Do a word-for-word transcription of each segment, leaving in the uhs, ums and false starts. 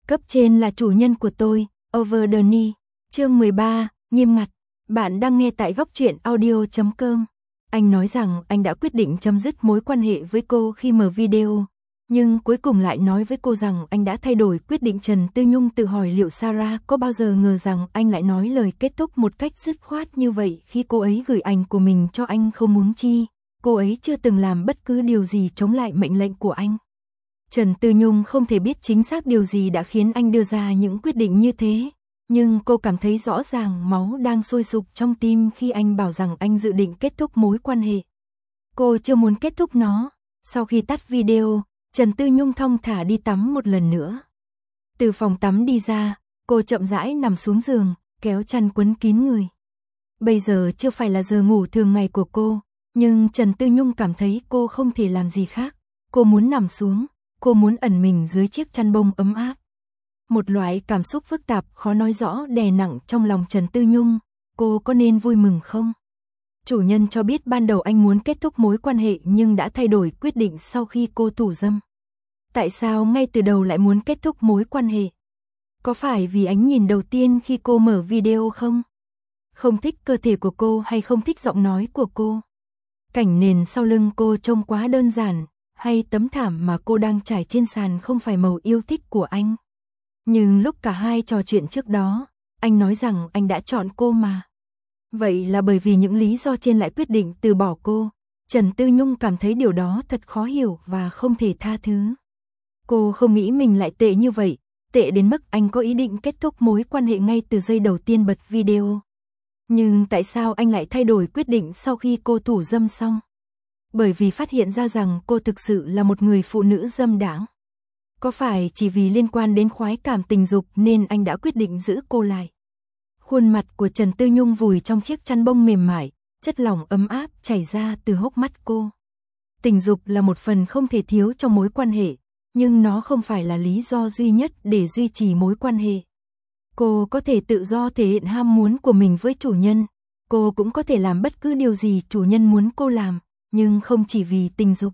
Cấp trên là chủ nhân của tôi, Over the Knee. Chương mười ba, nghiêm ngặt. Bạn đang nghe tại góc truyện audio chấm com. Anh nói rằng anh đã quyết định chấm dứt mối quan hệ với cô khi mở video, nhưng cuối cùng lại nói với cô rằng anh đã thay đổi quyết định. Trần Tư Nhung tự hỏi liệu Sarah có bao giờ ngờ rằng anh lại nói lời kết thúc một cách dứt khoát như vậy khi cô ấy gửi ảnh của mình cho anh. Không huống chi, cô ấy chưa từng làm bất cứ điều gì chống lại mệnh lệnh của anh. Trần Tư Nhung không thể biết chính xác điều gì đã khiến anh đưa ra những quyết định như thế, nhưng cô cảm thấy rõ ràng máu đang sôi sục trong tim khi anh bảo rằng anh dự định kết thúc mối quan hệ. Cô chưa muốn kết thúc nó. Sau khi tắt video, Trần Tư Nhung thong thả đi tắm một lần nữa. Từ phòng tắm đi ra, cô chậm rãi nằm xuống giường, kéo chăn quấn kín người. Bây giờ chưa phải là giờ ngủ thường ngày của cô, nhưng Trần Tư Nhung cảm thấy cô không thể làm gì khác. Cô muốn nằm xuống, cô muốn ẩn mình dưới chiếc chăn bông ấm áp. Một loại cảm xúc phức tạp khó nói rõ đè nặng trong lòng Trần Tư Nhung. Cô có nên vui mừng không? Chủ nhân cho biết ban đầu anh muốn kết thúc mối quan hệ nhưng đã thay đổi quyết định sau khi cô thủ dâm. Tại sao ngay từ đầu lại muốn kết thúc mối quan hệ? Có phải vì ánh nhìn đầu tiên khi cô mở video không? Không thích cơ thể của cô hay không thích giọng nói của cô? Cảnh nền sau lưng cô trông quá đơn giản, hay tấm thảm mà cô đang trải trên sàn không phải màu yêu thích của anh? Nhưng lúc cả hai trò chuyện trước đó, anh nói rằng anh đã chọn cô mà. Vậy là bởi vì những lý do trên lại quyết định từ bỏ cô. Trần Tư Nhung cảm thấy điều đó thật khó hiểu và không thể tha thứ. Cô không nghĩ mình lại tệ như vậy, tệ đến mức anh có ý định kết thúc mối quan hệ ngay từ giây đầu tiên bật video. Nhưng tại sao anh lại thay đổi quyết định sau khi cô thủ dâm xong? Bởi vì phát hiện ra rằng cô thực sự là một người phụ nữ dâm đãng. Có phải chỉ vì liên quan đến khoái cảm tình dục nên anh đã quyết định giữ cô lại? Khuôn mặt của Trần Tư Nhung vùi trong chiếc chăn bông mềm mại, chất lỏng ấm áp chảy ra từ hốc mắt cô. Tình dục là một phần không thể thiếu trong mối quan hệ, nhưng nó không phải là lý do duy nhất để duy trì mối quan hệ. Cô có thể tự do thể hiện ham muốn của mình với chủ nhân, cô cũng có thể làm bất cứ điều gì chủ nhân muốn cô làm, nhưng không chỉ vì tình dục.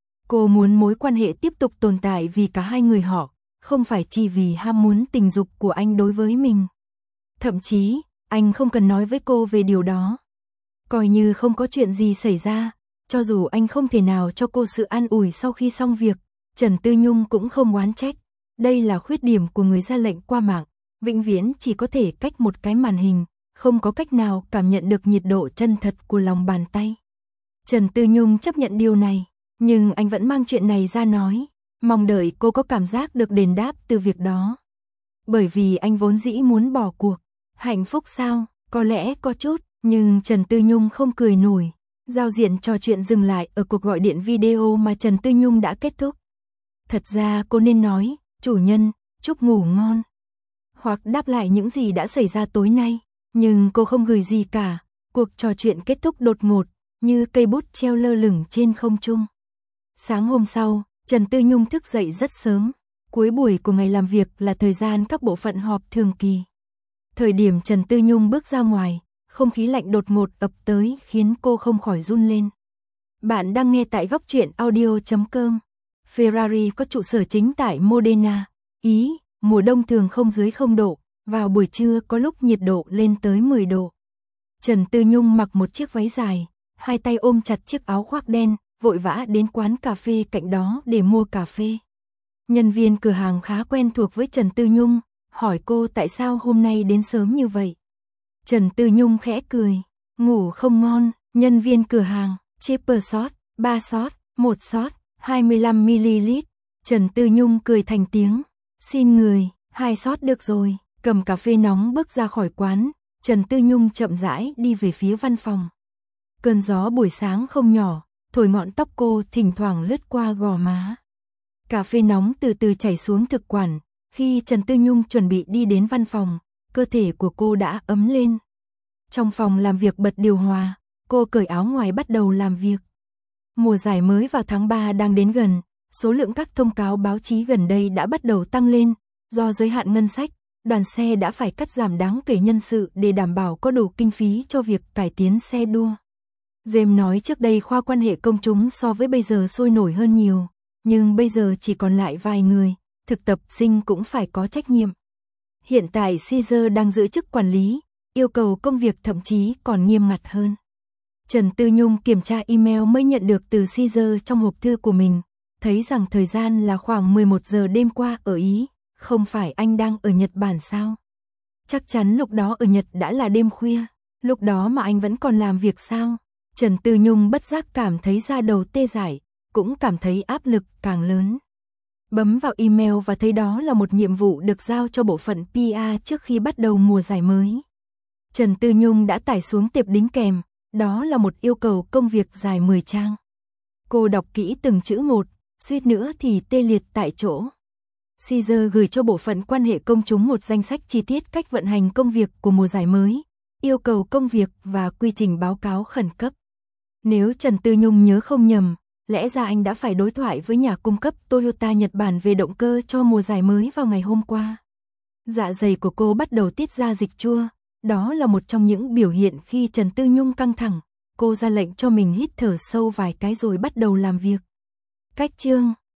Cô muốn mối quan hệ tiếp tục tồn tại vì cả hai người họ, không phải chỉ vì ham muốn tình dục của anh đối với mình. Thậm chí, anh không cần nói với cô về điều đó. Coi như không có chuyện gì xảy ra, cho dù anh không thể nào cho cô sự an ủi sau khi xong việc, Trần Tư Nhung cũng không oán trách. Đây là khuyết điểm của người ra lệnh qua mạng, vĩnh viễn chỉ có thể cách một cái màn hình, không có cách nào cảm nhận được nhiệt độ chân thật của lòng bàn tay. Trần Tư Nhung chấp nhận điều này, nhưng anh vẫn mang chuyện này ra nói, mong đợi cô có cảm giác được đền đáp từ việc đó. Bởi vì anh vốn dĩ muốn bỏ cuộc. Hạnh phúc sao? Có lẽ có chút, nhưng Trần Tư Nhung không cười nổi. Giao diện trò chuyện dừng lại ở cuộc gọi điện video mà Trần Tư Nhung đã kết thúc. Thật ra cô nên nói, chủ nhân, chúc ngủ ngon. Hoặc đáp lại những gì đã xảy ra tối nay, nhưng cô không gửi gì cả. Cuộc trò chuyện kết thúc đột ngột, như cây bút treo lơ lửng trên không trung. Sáng hôm sau, Trần Tư Nhung thức dậy rất sớm. Cuối buổi của ngày làm việc là thời gian các bộ phận họp thường kỳ. Thời điểm Trần Tư Nhung bước ra ngoài, không khí lạnh đột ngột ập tới khiến cô không khỏi run lên. Bạn đang nghe tại góc truyện audio chấm com. Ferrari có trụ sở chính tại Modena, Ý, mùa đông thường không dưới không độ, vào buổi trưa có lúc nhiệt độ lên tới mười độ. Trần Tư Nhung mặc một chiếc váy dài, hai tay ôm chặt chiếc áo khoác đen, vội vã đến quán cà phê cạnh đó để mua cà phê. Nhân viên cửa hàng khá quen thuộc với Trần Tư Nhung, hỏi cô tại sao hôm nay đến sớm như vậy. Trần Tư Nhung khẽ cười, ngủ không ngon. Nhân viên cửa hàng, triple shot, ba shot, một shot, hai mươi lăm mi li lít. Trần Tư Nhung cười thành tiếng, xin người, hai shot được rồi. Cầm cà phê nóng bước ra khỏi quán, Trần Tư Nhung chậm rãi đi về phía văn phòng. Cơn gió buổi sáng không nhỏ, thổi ngọn tóc cô thỉnh thoảng lướt qua gò má. Cà phê nóng từ từ chảy xuống thực quản. Khi Trần Tư Nhung chuẩn bị đi đến văn phòng, cơ thể của cô đã ấm lên. Trong phòng làm việc bật điều hòa, cô cởi áo ngoài bắt đầu làm việc. Mùa giải mới vào tháng ba đang đến gần, số lượng các thông cáo báo chí gần đây đã bắt đầu tăng lên. Do giới hạn ngân sách, đoàn xe đã phải cắt giảm đáng kể nhân sự để đảm bảo có đủ kinh phí cho việc cải tiến xe đua. James nói trước đây khoa quan hệ công chúng so với bây giờ sôi nổi hơn nhiều, nhưng bây giờ chỉ còn lại vài người, thực tập sinh cũng phải có trách nhiệm. Hiện tại Caesar đang giữ chức quản lý, yêu cầu công việc thậm chí còn nghiêm ngặt hơn. Trần Tư Nhung kiểm tra email mới nhận được từ Caesar trong hộp thư của mình, thấy rằng thời gian là khoảng mười một giờ đêm qua ở Ý, không phải anh đang ở Nhật Bản sao? Chắc chắn lúc đó ở Nhật đã là đêm khuya, lúc đó mà anh vẫn còn làm việc sao? Trần Tư Nhung bất giác cảm thấy da đầu tê dại, cũng cảm thấy áp lực càng lớn. Bấm vào email và thấy đó là một nhiệm vụ được giao cho bộ phận pê e trước khi bắt đầu mùa giải mới. Trần Tư Nhung đã tải xuống tệp đính kèm, đó là một yêu cầu công việc dài mười trang. Cô đọc kỹ từng chữ một, suýt nữa thì tê liệt tại chỗ. Caesar gửi cho bộ phận quan hệ công chúng một danh sách chi tiết cách vận hành công việc của mùa giải mới, yêu cầu công việc và quy trình báo cáo khẩn cấp. Nếu Trần Tư Nhung nhớ không nhầm, lẽ ra anh đã phải đối thoại với nhà cung cấp Toyota Nhật Bản về động cơ cho mùa giải mới vào ngày hôm qua. Dạ dày của cô bắt đầu tiết ra dịch chua, đó là một trong những biểu hiện khi Trần Tư Nhung căng thẳng. Cô ra lệnh cho mình hít thở sâu vài cái rồi bắt đầu làm việc. Cách chương